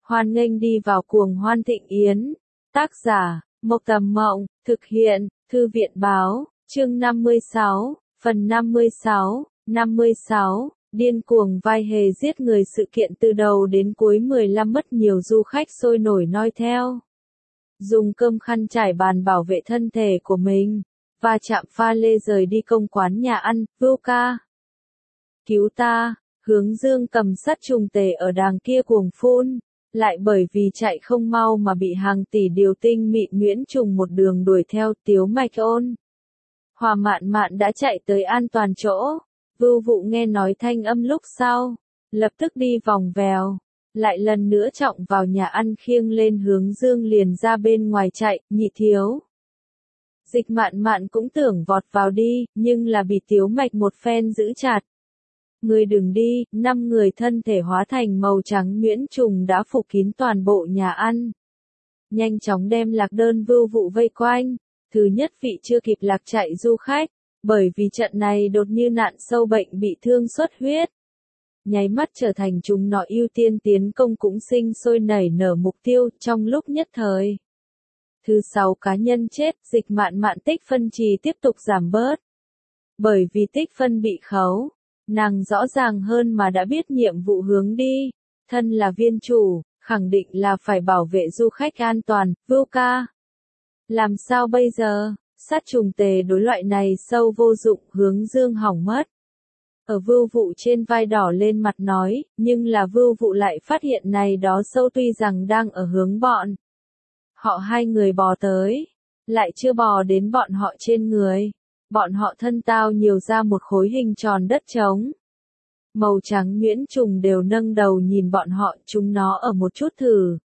Hoan nghênh đi vào cuồng hoan thịnh yến. Tác giả, Mộc Tầm Mộng, thực hiện, Thư viện Báo, chương 56, phần 56, điên cuồng vai hề giết người sự kiện từ đầu đến cuối 15 mất nhiều du khách sôi nổi noi theo. Dùng cơm khăn trải bàn bảo vệ thân thể của mình, và chạm pha lê rời đi công quán nhà ăn, Vưu ca. Cứu ta, Hướng Dương cầm sắt trùng tề ở đàng kia cuồng phun, lại bởi vì chạy không mau mà bị hàng tỷ điều tinh mịn nhuyễn trùng một đường đuổi theo. Tiếu Mạch Ôn, Hòa Mạn Mạn đã chạy tới an toàn chỗ. Vưu Vụ nghe nói thanh âm lúc sau, lập tức đi vòng vèo, lại lần nữa trọng vào nhà ăn khiêng lên Hướng Dương liền ra bên ngoài chạy. Nhị thiếu, Dịch Mạn Mạn cũng tưởng vọt vào đi, nhưng là bị Tiếu Mạch một phen giữ chặt. Người đừng đi. 5 người thân thể hóa thành màu trắng nhuyễn trùng đã phủ kín toàn bộ nhà ăn, nhanh chóng đem Lạc Đơn Vưu Vụ vây quanh. Thứ nhất vị chưa kịp lạc chạy du khách, bởi vì trận này đột như nạn sâu bệnh bị thương xuất huyết, nháy mắt trở thành chúng nó ưu tiên tiến công cũng sinh sôi nảy nở mục tiêu trong lúc nhất thời. Thứ 6 cá nhân chết. Dịch Mạn Mạn tích phân trì tiếp tục giảm bớt, bởi vì tích phân bị khấu, nàng rõ ràng hơn mà đã biết nhiệm vụ hướng đi, thân là viên chủ, khẳng định là phải bảo vệ du khách an toàn. Vưu ca, làm sao bây giờ? Sát trùng tề đối loại này sâu vô dụng. Hướng Dương hỏng mất. Ở Vưu Vụ trên vai đỏ lên mặt nói, nhưng là Vưu Vụ lại phát hiện này đó sâu tuy rằng đang ở hướng bọn họ hai người bò tới, lại chưa bò đến bọn họ trên người. Bọn họ thân tao nhiều ra một khối hình tròn đất trống. Màu trắng nhuyễn trùng đều nâng đầu nhìn bọn họ, chúng nó ở một chút thử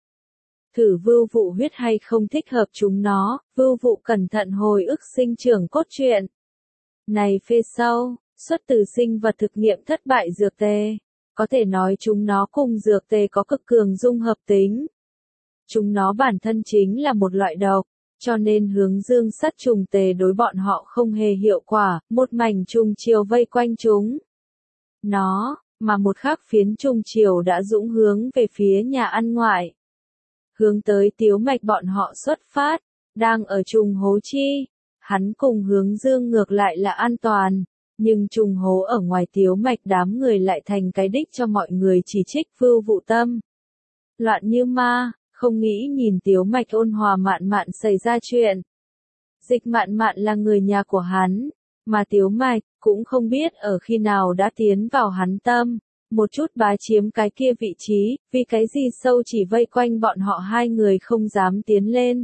Vưu Vụ huyết hay không thích hợp chúng nó. Vưu Vụ cẩn thận hồi ức sinh trưởng cốt truyện. Này phê sâu, xuất từ sinh vật thực nghiệm thất bại dược tê. Có thể nói chúng nó cùng dược tê có cực cường dung hợp tính. Chúng nó bản thân chính là một loại độc, cho nên Hướng Dương sát trùng tề đối bọn họ không hề hiệu quả. Một mảnh trùng chiều vây quanh chúng nó, mà một khác phiến trùng chiều đã dũng hướng về phía nhà ăn ngoại, hướng tới Tiếu Mạch bọn họ xuất phát. Đang ở trùng hố chi, hắn cùng Hướng Dương ngược lại là an toàn, nhưng trùng hố ở ngoài Tiếu Mạch đám người lại thành cái đích cho mọi người chỉ trích. Vưu Vụ tâm loạn như ma, không nghĩ nhìn Tiếu Mạch Ôn Hòa Mạn Mạn xảy ra chuyện. Dịch Mạn Mạn là người nhà của hắn, mà Tiếu Mạch cũng không biết ở khi nào đã tiến vào hắn tâm, một chút bá chiếm cái kia vị trí. Vì cái gì sâu chỉ vây quanh bọn họ hai người không dám tiến lên.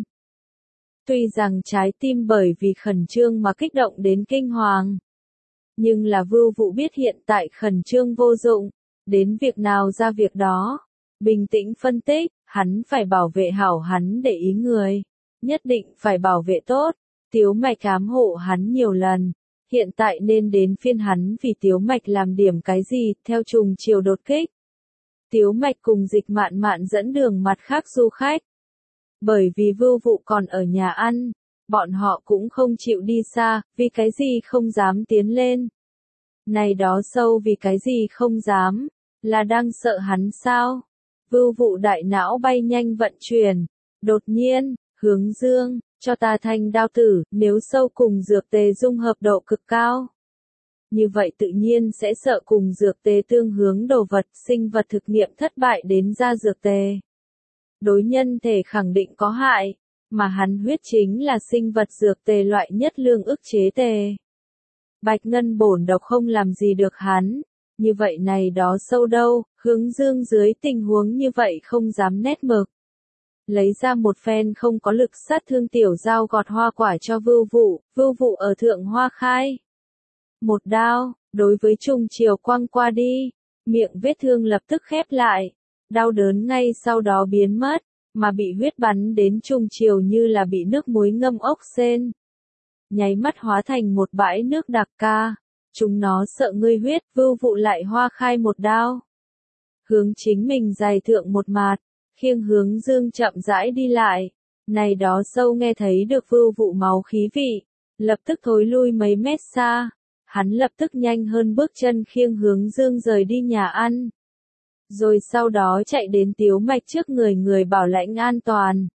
Tuy rằng trái tim bởi vì khẩn trương mà kích động đến kinh hoàng, nhưng là Vưu Vụ biết hiện tại khẩn trương vô dụng, đến việc nào ra việc đó. Bình tĩnh phân tích, hắn phải bảo vệ hảo hắn để ý người, nhất định phải bảo vệ tốt. Tiếu Mạch ám hộ hắn nhiều lần, hiện tại nên đến phiên hắn vì Tiếu Mạch làm điểm cái gì. Theo trùng chiều đột kích, Tiếu Mạch cùng Dịch Mạn Mạn dẫn đường mặt khác du khách. Bởi vì Vưu Vụ còn ở nhà ăn, bọn họ cũng không chịu đi xa. Vì cái gì không dám tiến lên? Này đó sâu vì cái gì không dám? Là đang sợ hắn sao? Vưu Vụ đại não bay nhanh vận chuyển. Đột nhiên, Hướng Dương, cho ta thanh đao tử. Nếu sâu cùng dược tề dung hợp độ cực cao, như vậy tự nhiên sẽ sợ cùng dược tề tương hướng đồ vật. Sinh vật thực nghiệm thất bại đến ra dược tề, đối nhân thể khẳng định có hại, mà hắn huyết chính là sinh vật dược tề loại nhất lương ức chế tề. Bạch ngân bổn độc không làm gì được hắn. Như vậy này đó sâu đâu? Hướng Dương dưới tình huống như vậy không dám nét mực, lấy ra một phen không có lực sát thương tiểu dao gọt hoa quả cho Vưu Vụ. Vưu Vụ ở thượng hoa khai một đao, đối với trùng chiều quăng qua đi, miệng vết thương lập tức khép lại, đau đớn ngay sau đó biến mất, mà bị huyết bắn đến trùng chiều như là bị nước muối ngâm ốc sên, nháy mắt hóa thành một bãi nước đặc ca. Chúng nó sợ ngươi huyết. Vưu Vụ lại hoa khai một đao, hướng chính mình dài thượng một mạt, khiêng Hướng Dương chậm rãi đi lại. Này đó sâu nghe thấy được Vưu Vụ máu khí vị, lập tức thối lui mấy mét xa. Hắn lập tức nhanh hơn bước chân khiêng Hướng Dương rời đi nhà ăn. Rồi sau đó chạy đến Tiếu Mạch trước người người bảo lãnh an toàn.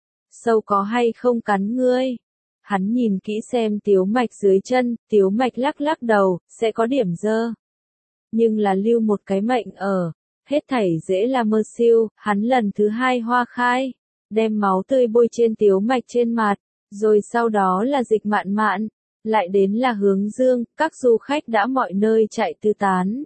Sâu có hay không cắn ngươi? Hắn nhìn kỹ xem Tiếu Mạch dưới chân, Tiếu Mạch lắc lắc đầu, sẽ có điểm dơ. Nhưng là lưu một cái mệnh ở, hết thảy dễ là mơ siêu, hắn lần thứ hai hoa khai, đem máu tươi bôi trên Tiếu Mạch trên mặt, rồi sau đó là Dịch Mạn Mạn, lại đến là Hướng Dương, các du khách đã mọi nơi chạy tứ tán.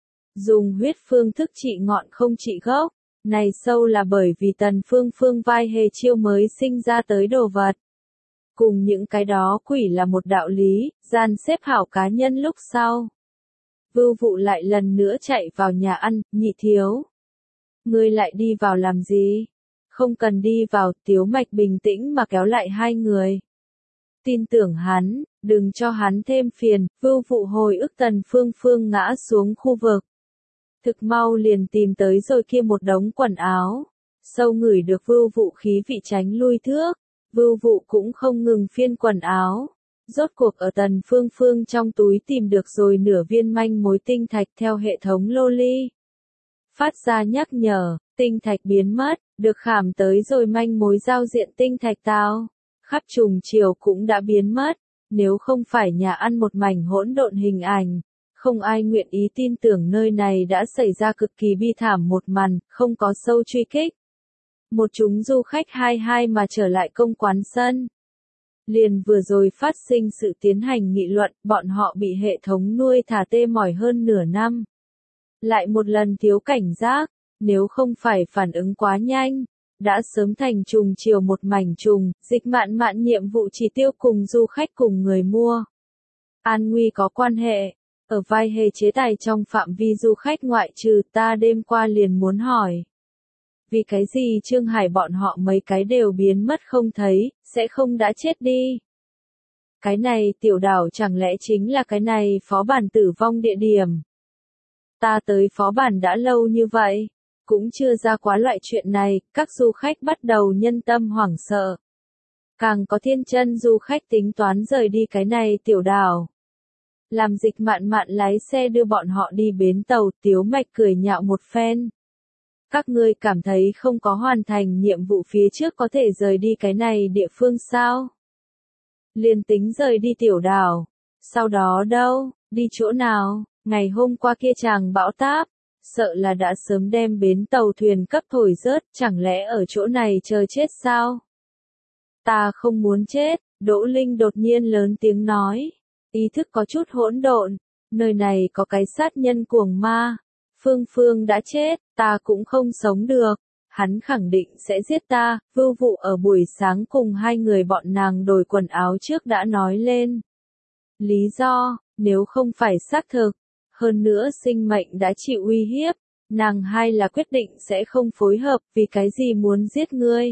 Dùng huyết phương thức trị ngọn không trị gốc, này sâu là bởi vì Tần Phương Phương vai hề chiêu mới sinh ra tới đồ vật. Cùng những cái đó quỷ là một đạo lý, gian xếp hảo cá nhân lúc sau. Vưu Vụ lại lần nữa chạy vào nhà ăn, Nhị thiếu. Ngươi lại đi vào làm gì? Không cần đi vào, Tiếu Mạch bình tĩnh mà kéo lại hai người. Tin tưởng hắn, đừng cho hắn thêm phiền, Vưu Vụ hồi ức Tần Phương Phương ngã xuống khu vực. Thực mau liền tìm tới rồi kia một đống quần áo. Sâu ngửi được Vưu Vụ khí vị tránh lui thước. Vưu Vụ cũng không ngừng phiên quần áo. Rốt cuộc ở Tần Phương Phương trong túi tìm được rồi nửa viên manh mối tinh thạch theo hệ thống lô ly. Phát ra nhắc nhở, tinh thạch biến mất, được khảm tới rồi manh mối giao diện tinh thạch tao. Khắp trùng chiều cũng đã biến mất, nếu không phải nhà ăn một mảnh hỗn độn hình ảnh. Không ai nguyện ý tin tưởng nơi này đã xảy ra cực kỳ bi thảm một màn, không có sâu truy kích. Một chúng du khách hai mà trở lại công quán sân. Liền vừa rồi phát sinh sự tiến hành nghị luận, bọn họ bị hệ thống nuôi thả tê mỏi hơn nửa năm. Lại một lần thiếu cảnh giác, nếu không phải phản ứng quá nhanh, đã sớm thành trùng chiều một mảnh trùng, Dịch Mạn Mạn nhiệm vụ chỉ tiêu cùng du khách cùng người mua. An nguy có quan hệ. Ở vai hề chế tài trong phạm vi du khách ngoại trừ ta đêm qua liền muốn hỏi. Vì cái gì Trương Hải bọn họ mấy cái đều biến mất không thấy, sẽ không đã chết đi. Cái này tiểu đảo chẳng lẽ chính là cái này phó bản tử vong địa điểm. Ta tới phó bản đã lâu như vậy, cũng chưa ra quá loại chuyện này, các du khách bắt đầu nhân tâm hoảng sợ. Càng có thiên chân du khách tính toán rời đi cái này tiểu đảo. Làm Dịch Mạn Mạn lái xe đưa bọn họ đi bến tàu, Tiếu Mạch cười nhạo một phen. Các ngươi cảm thấy không có hoàn thành nhiệm vụ phía trước có thể rời đi cái này địa phương sao? Liền tính rời đi tiểu đảo. Sau đó đâu, đi chỗ nào? Ngày hôm qua kia chàng bão táp, sợ là đã sớm đem bến tàu thuyền cấp thổi rớt, chẳng lẽ ở chỗ này chờ chết sao? Ta không muốn chết, Đỗ Linh đột nhiên lớn tiếng nói. Ý thức có chút hỗn độn, nơi này có cái sát nhân cuồng ma. Phương Phương đã chết, ta cũng không sống được. Hắn khẳng định sẽ giết ta, Vưu Vụ ở buổi sáng cùng hai người bọn nàng đổi quần áo trước đã nói lên. Lý do, nếu không phải xác thực, hơn nữa sinh mệnh đã chịu uy hiếp, nàng hai là quyết định sẽ không phối hợp vì cái gì muốn giết ngươi.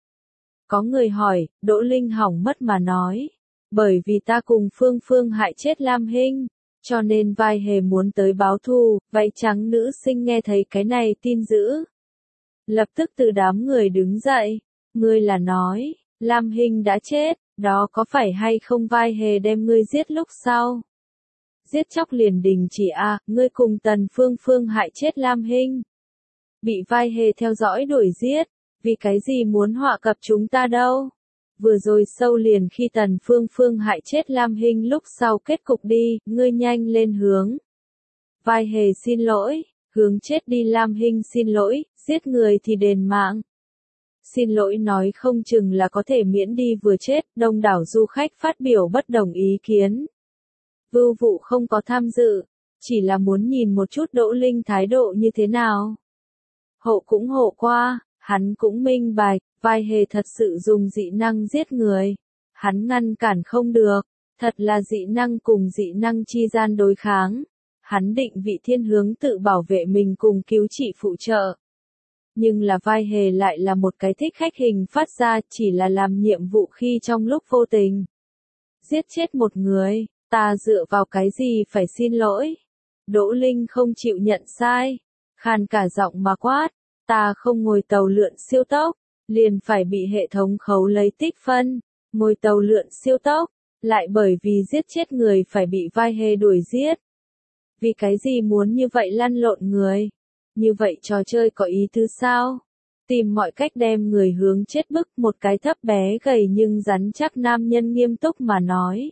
Có người hỏi, Đỗ Linh hỏng mất mà nói. Bởi vì ta cùng Phương Phương hại chết Lam Hinh, cho nên vai hề muốn tới báo thù, váy trắng nữ sinh nghe thấy cái này tin dữ. Lập tức từ đám người đứng dậy, ngươi là nói, Lam Hinh đã chết, đó có phải hay không vai hề đem ngươi giết lúc sau? Giết chóc liền đình chỉ ngươi cùng Tần Phương Phương hại chết Lam Hinh. Bị vai hề theo dõi đuổi giết, vì cái gì muốn họa cập chúng ta đâu? Vừa rồi sâu liền khi Tần Phương Phương hại chết Lam Hinh lúc sau kết cục đi, ngươi nhanh lên hướng. Vai hề xin lỗi, hướng chết đi Lam Hinh xin lỗi, giết người thì đền mạng. Xin lỗi nói không chừng là có thể miễn đi vừa chết, đông đảo du khách phát biểu bất đồng ý kiến. Vưu Vụ không có tham dự, chỉ là muốn nhìn một chút Đỗ Linh thái độ như thế nào. Hộ cũng hộ qua, hắn cũng minh bạch. Vai hề thật sự dùng dị năng giết người. Hắn ngăn cản không được. Thật là dị năng cùng dị năng chi gian đối kháng. Hắn định vị thiên hướng tự bảo vệ mình cùng cứu trị phụ trợ. Nhưng là vai hề lại là một cái thích khách hình phát ra chỉ là làm nhiệm vụ khi trong lúc vô tình. Giết chết một người, ta dựa vào cái gì phải xin lỗi. Đỗ Linh không chịu nhận sai. Khàn cả giọng mà quát. Ta không ngồi tàu lượn siêu tốc. Liền phải bị hệ thống khấu lấy tích phân, ngồi tàu lượn siêu tốc, lại bởi vì giết chết người phải bị vai hề đuổi giết. Vì cái gì muốn như vậy lăn lộn người? Như vậy trò chơi có ý tứ sao? Tìm mọi cách đem người hướng chết bức, một cái thấp bé gầy nhưng rắn chắc nam nhân nghiêm túc mà nói.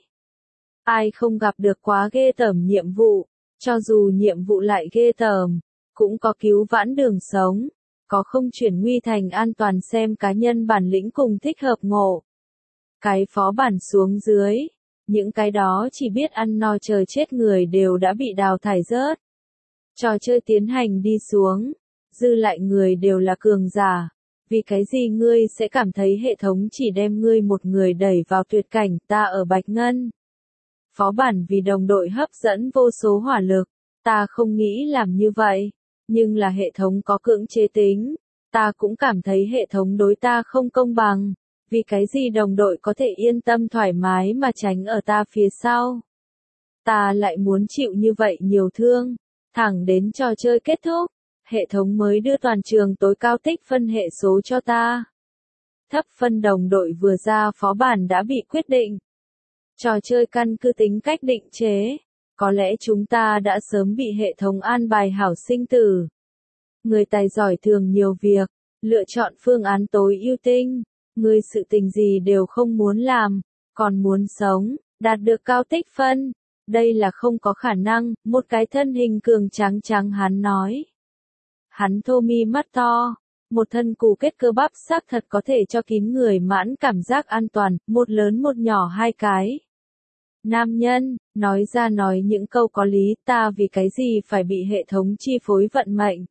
Ai không gặp được quá ghê tởm nhiệm vụ, cho dù nhiệm vụ lại ghê tởm, cũng có cứu vãn đường sống, có không chuyển nguy thành an toàn xem cá nhân bản lĩnh cùng thích hợp ngộ. Cái phó bản xuống dưới, những cái đó chỉ biết ăn no chờ chết người đều đã bị đào thải rớt. Trò chơi tiến hành đi xuống, dư lại người đều là cường giả. Vì cái gì ngươi sẽ cảm thấy hệ thống chỉ đem ngươi một người đẩy vào tuyệt cảnh, ta ở Bạch Ngân. Phó bản vì đồng đội hấp dẫn vô số hỏa lực, ta không nghĩ làm như vậy, nhưng là hệ thống có cưỡng chế tính, ta cũng cảm thấy hệ thống đối ta không công bằng, vì cái gì đồng đội có thể yên tâm thoải mái mà tránh ở ta phía sau. Ta lại muốn chịu như vậy nhiều thương, thẳng đến trò chơi kết thúc, hệ thống mới đưa toàn trường tối cao tích phân hệ số cho ta. Thấp phân đồng đội vừa ra phó bản đã bị quyết định. Trò chơi căn cứ tính cách định chế, có lẽ chúng ta đã sớm bị hệ thống an bài hảo sinh tử. Người tài giỏi thường nhiều việc, lựa chọn phương án tối ưu tinh, người sự tình gì đều không muốn làm, còn muốn sống, đạt được cao tích phân. Đây là không có khả năng, một cái thân hình cường tráng trắng hắn nói. Hắn thô mi mắt to, một thân cù kết cơ bắp xác thật có thể cho kín người mãn cảm giác an toàn, một lớn một nhỏ hai cái. Nam nhân, nói ra nói những câu có lý, ta vì cái gì phải bị hệ thống chi phối vận mệnh.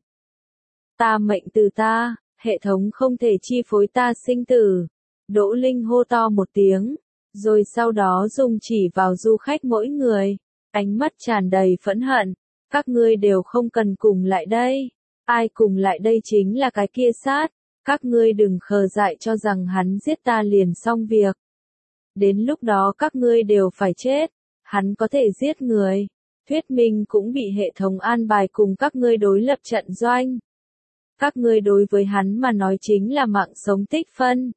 Ta mệnh từ ta, hệ thống không thể chi phối ta sinh tử. Đỗ Linh hô to một tiếng, rồi sau đó dùng chỉ vào du khách mỗi người, ánh mắt tràn đầy phẫn hận, các ngươi đều không cần cùng lại đây, ai cùng lại đây chính là cái kia sát, các ngươi đừng khờ dại cho rằng hắn giết ta liền xong việc. Đến lúc đó các ngươi đều phải chết, hắn có thể giết người, thuyết minh cũng bị hệ thống an bài cùng các ngươi đối lập trận doanh. Các ngươi đối với hắn mà nói chính là mạng sống tích phân.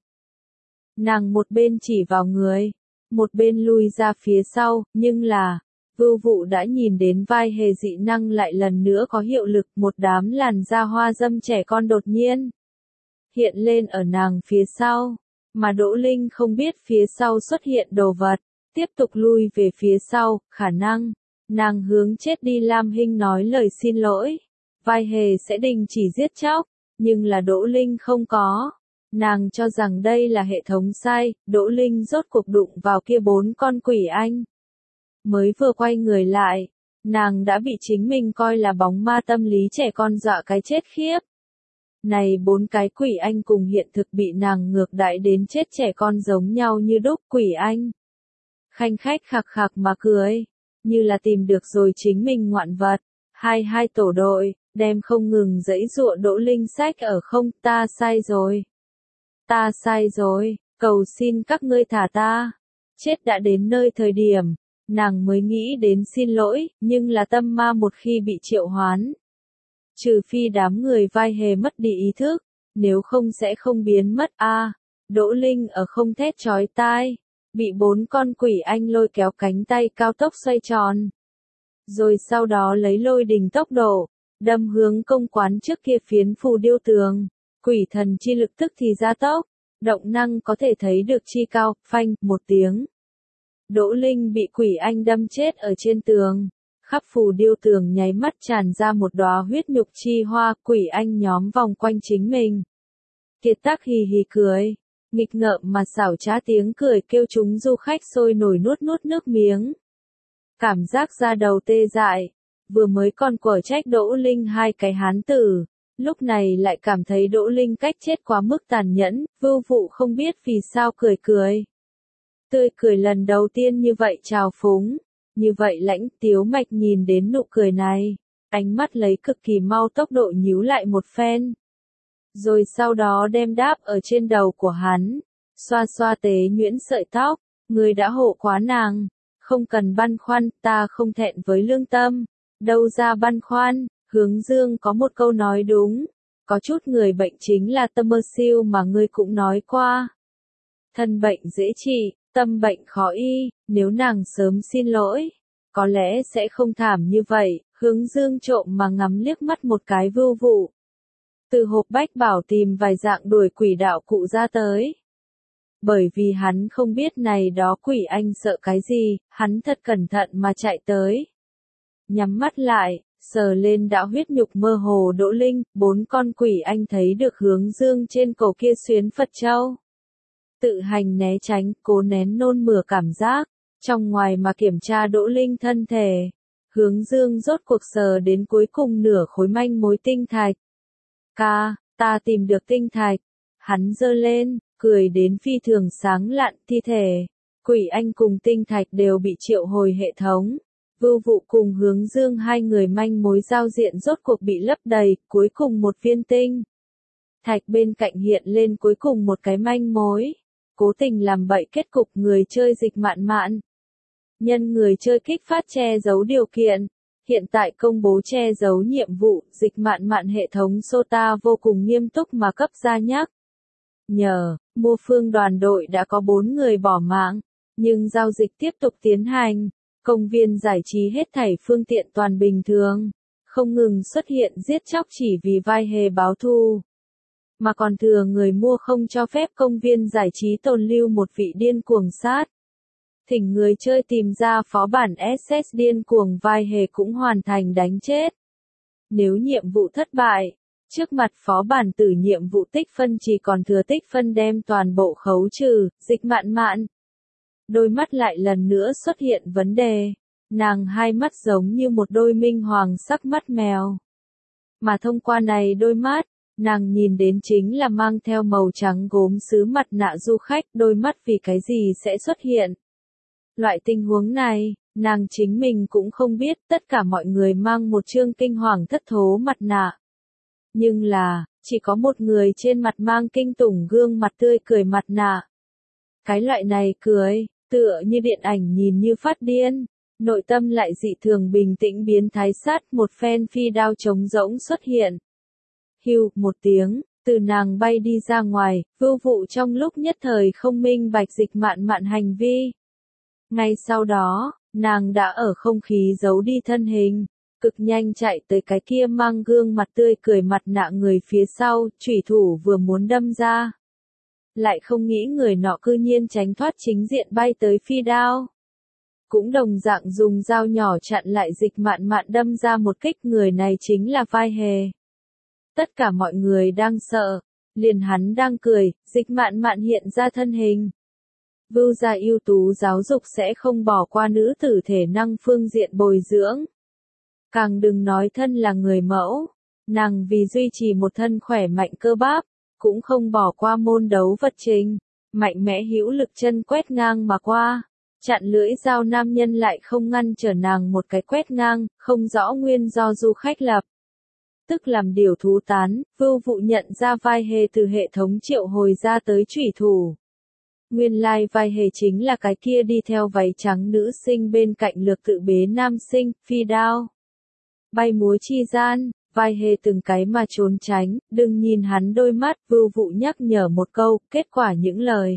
Nàng một bên chỉ vào người, một bên lui ra phía sau, nhưng là, Vưu Vụ đã nhìn đến vai hề dị năng lại lần nữa có hiệu lực, một đám làn da hoa dâm trẻ con đột nhiên hiện lên ở nàng phía sau, mà Đỗ Linh không biết phía sau xuất hiện đồ vật, tiếp tục lui về phía sau, khả năng, nàng hướng chết đi Lam Hinh nói lời xin lỗi, vai hề sẽ đình chỉ giết chóc, nhưng là Đỗ Linh không có. Nàng cho rằng đây là hệ thống sai, Đỗ Linh rốt cuộc đụng vào kia 4 con quỷ anh. Mới vừa quay người lại, nàng đã bị chính mình coi là bóng ma tâm lý trẻ con dọa cái chết khiếp. Này 4 cái quỷ anh cùng hiện thực bị nàng ngược đãi đến chết trẻ con giống nhau như đúc quỷ anh. Khanh khách khạc khạc mà cười, như là tìm được rồi chính mình ngoạn vật. Hai tổ đội, đem không ngừng giãy giụa Đỗ Linh sách ở không, ta sai rồi. Ta sai rồi, cầu xin các ngươi thả ta. Chết đã đến nơi thời điểm, nàng mới nghĩ đến xin lỗi, nhưng là tâm ma một khi bị triệu hoán. Trừ phi đám người vai hề mất đi ý thức, nếu không sẽ không biến mất a. Đỗ Linh ở không thét chói tai, bị 4 con quỷ anh lôi kéo cánh tay cao tốc xoay tròn. Rồi sau đó lấy lôi đình tốc độ, đâm hướng công quán trước kia phiến phù điêu tường. Quỷ thần chi lực tức thì gia tốc, động năng có thể thấy được chi cao, phanh, một tiếng. Đỗ Linh bị quỷ anh đâm chết ở trên tường, khắp phù điêu tường nháy mắt tràn ra một đóa huyết nhục chi hoa, quỷ anh nhóm vòng quanh chính mình. Kiệt Tác hì hì cười, nghịch ngợm mà xảo trá tiếng cười kêu chúng du khách sôi nổi nuốt nuốt nước miếng. Cảm giác da đầu tê dại, vừa mới còn quở trách Đỗ Linh hai cái hán tử. Lúc này lại cảm thấy Đỗ Linh cách chết quá mức tàn nhẫn, Vưu Vụ không biết vì sao cười cười. Tươi cười lần đầu tiên như vậy trào phúng, như vậy lãnh Tiếu Mạch nhìn đến nụ cười này, ánh mắt lấy cực kỳ mau tốc độ nhíu lại một phen. Rồi sau đó đem đáp ở trên đầu của hắn, xoa xoa tế nhuyễn sợi tóc, người đã hộ quá nàng, không cần băn khoăn, ta không thẹn với lương tâm, đâu ra băn khoăn. Hướng Dương có một câu nói đúng, có chút người bệnh chính là tâm mơ siêu mà ngươi cũng nói qua. Thân bệnh dễ trị, tâm bệnh khó y, nếu nàng sớm xin lỗi, có lẽ sẽ không thảm như vậy, Hướng Dương trộm mà ngắm liếc mắt một cái Vưu Vụ. Từ hộp bách bảo tìm vài dạng đuổi quỷ đạo cụ ra tới. Bởi vì hắn không biết này đó quỷ anh sợ cái gì, hắn thật cẩn thận mà chạy tới. Nhắm mắt lại, sờ lên đã huyết nhục mơ hồ Đỗ Linh, 4 con quỷ anh thấy được Hướng Dương trên cổ kia xuyến Phật châu. Tự hành né tránh, cố nén nôn mửa cảm giác, trong ngoài mà kiểm tra Đỗ Linh thân thể. Hướng Dương rốt cuộc sờ đến cuối cùng nửa khối manh mối tinh thạch. Ca, ta tìm được tinh thạch. Hắn giơ lên, cười đến phi thường sáng lạn thi thể. Quỷ anh cùng tinh thạch đều bị triệu hồi hệ thống. Vưu Vụ cùng Hướng Dương hai người manh mối giao diện rốt cuộc bị lấp đầy, cuối cùng một viên tinh thạch bên cạnh hiện lên cuối cùng một cái manh mối. Cố tình làm bậy kết cục người chơi dịch mạn mạn. Nhân người chơi kích phát che giấu điều kiện. Hiện tại công bố che giấu nhiệm vụ, dịch mạn mạn hệ thống SOTA vô cùng nghiêm túc mà cấp ra nhắc. Nhờ, mua phương đoàn đội đã có 4 người bỏ mạng, nhưng giao dịch tiếp tục tiến hành. Công viên giải trí hết thảy phương tiện toàn bình thường, không ngừng xuất hiện giết chóc chỉ vì vai hề báo thù. Mà còn thừa người mua không cho phép công viên giải trí tồn lưu một vị điên cuồng sát. Thỉnh người chơi tìm ra phó bản SS điên cuồng vai hề cũng hoàn thành đánh chết. Nếu nhiệm vụ thất bại, trước mặt phó bản tử nhiệm vụ tích phân chỉ còn thừa tích phân đem toàn bộ khấu trừ, dịch mạn mạn. Đôi mắt lại lần nữa xuất hiện vấn đề. Nàng hai mắt giống như một đôi minh hoàng sắc mắt mèo. Mà thông qua này đôi mắt, nàng nhìn đến chính là mang theo màu trắng gốm sứ mặt nạ du khách, đôi mắt vì cái gì sẽ xuất hiện. Loại tình huống này, nàng chính mình cũng không biết, tất cả mọi người mang một chương kinh hoàng thất thố mặt nạ. Nhưng là, chỉ có một người trên mặt mang kinh tủng gương mặt tươi cười mặt nạ. Cái loại này cười, tựa như điện ảnh nhìn như phát điên, nội tâm lại dị thường bình tĩnh biến thái sát, một phen phi đao trống rỗng xuất hiện. Hưu, một tiếng, từ nàng bay đi ra ngoài, Vưu Vụ trong lúc nhất thời không minh bạch dịch mạn mạn hành vi. Ngay sau đó, nàng đã ở không khí giấu đi thân hình, cực nhanh chạy tới cái kia mang gương mặt tươi cười mặt nạ người phía sau, chủy thủ vừa muốn đâm ra. Lại không nghĩ người nọ cư nhiên tránh thoát chính diện bay tới phi đao. Cũng đồng dạng dùng dao nhỏ chặn lại dịch mạn mạn đâm ra một kích, người này chính là vai hề. Tất cả mọi người đang sợ, liền hắn đang cười, dịch mạn mạn hiện ra thân hình. Vưu gia ưu tú giáo dục sẽ không bỏ qua nữ tử thể năng phương diện bồi dưỡng. Càng đừng nói thân là người mẫu, nàng vì duy trì một thân khỏe mạnh cơ bắp, cũng không bỏ qua môn đấu vật trình, mạnh mẽ hữu lực chân quét ngang mà qua, chặn lưỡi dao nam nhân lại không ngăn trở nàng một cái quét ngang, không rõ nguyên do du khách lập. Tức làm điều thú tán, Vưu Vụ nhận ra vai hề từ hệ thống triệu hồi ra tới chủy thủ. Nguyên lai vai hề chính là cái kia đi theo váy trắng nữ sinh bên cạnh lược tự bế nam sinh, phi đao. Bay múa chi gian, vai hề từng cái mà trốn tránh, đừng nhìn hắn đôi mắt, Vưu Vụ nhắc nhở một câu, kết quả những lời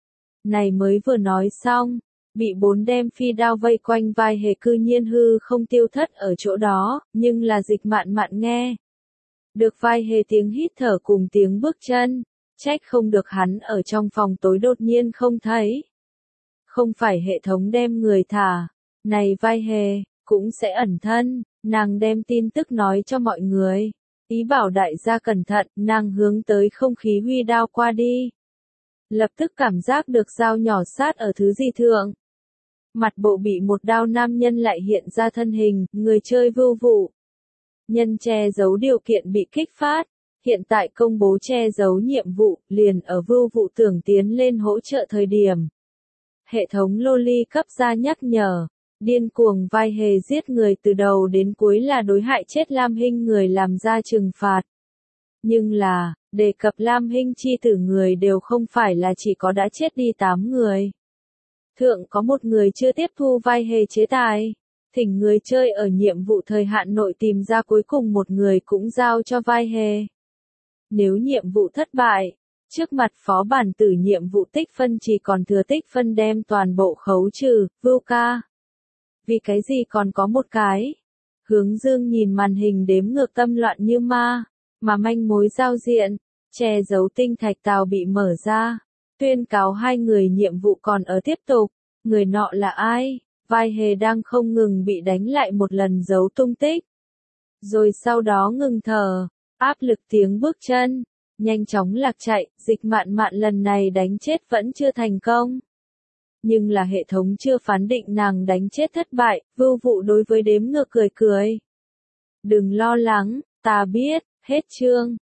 này mới vừa nói xong, bị 4 đem phi đao vây quanh vai hề cư nhiên hư không tiêu thất ở chỗ đó, nhưng là dịch mạn mạn nghe. Được vai hề tiếng hít thở cùng tiếng bước chân, trách không được hắn ở trong phòng tối đột nhiên không thấy. Không phải hệ thống đem người thả, này vai hề, cũng sẽ ẩn thân, nàng đem tin tức nói cho mọi người. Ý bảo đại gia cẩn thận, nàng hướng tới không khí huy đao qua đi. Lập tức cảm giác được dao nhỏ sát ở thứ gì thượng. Mặt bộ bị một đao nam nhân lại hiện ra thân hình, người chơi Vưu Vụ. Nhân che giấu điều kiện bị kích phát. Hiện tại công bố che giấu nhiệm vụ, liền ở Vưu Vụ tưởng tiến lên hỗ trợ thời điểm. Hệ thống Loli cấp ra nhắc nhở. Điên cuồng vai hề giết người từ đầu đến cuối là đối hại chết Lam Hinh người làm ra trừng phạt. Nhưng là, đề cập Lam Hinh chi tử người đều không phải là chỉ có đã chết đi 8 người. Thượng có một người chưa tiếp thu vai hề chế tài. Thỉnh người chơi ở nhiệm vụ thời hạn nội tìm ra cuối cùng một người cũng giao cho vai hề. Nếu nhiệm vụ thất bại, trước mặt phó bản tử nhiệm vụ tích phân chỉ còn thừa tích phân đem toàn bộ khấu trừ, Vưu ca. Vì cái gì còn có một cái? Hướng Dương nhìn màn hình đếm ngược tâm loạn như ma, mà manh mối giao diện, che giấu tinh thạch tàu bị mở ra, tuyên cáo hai người nhiệm vụ còn ở tiếp tục, người nọ là ai? Vai hề đang không ngừng bị đánh lại một lần giấu tung tích. Rồi sau đó ngừng thở, áp lực tiếng bước chân, nhanh chóng lạc chạy, Dịch Mạn Mạn lần này đánh chết vẫn chưa thành công. Nhưng là hệ thống chưa phán định nàng đánh chết thất bại, Vưu Vụ đối với đếm ngược cười cười. Đừng lo lắng, ta biết, hết chương.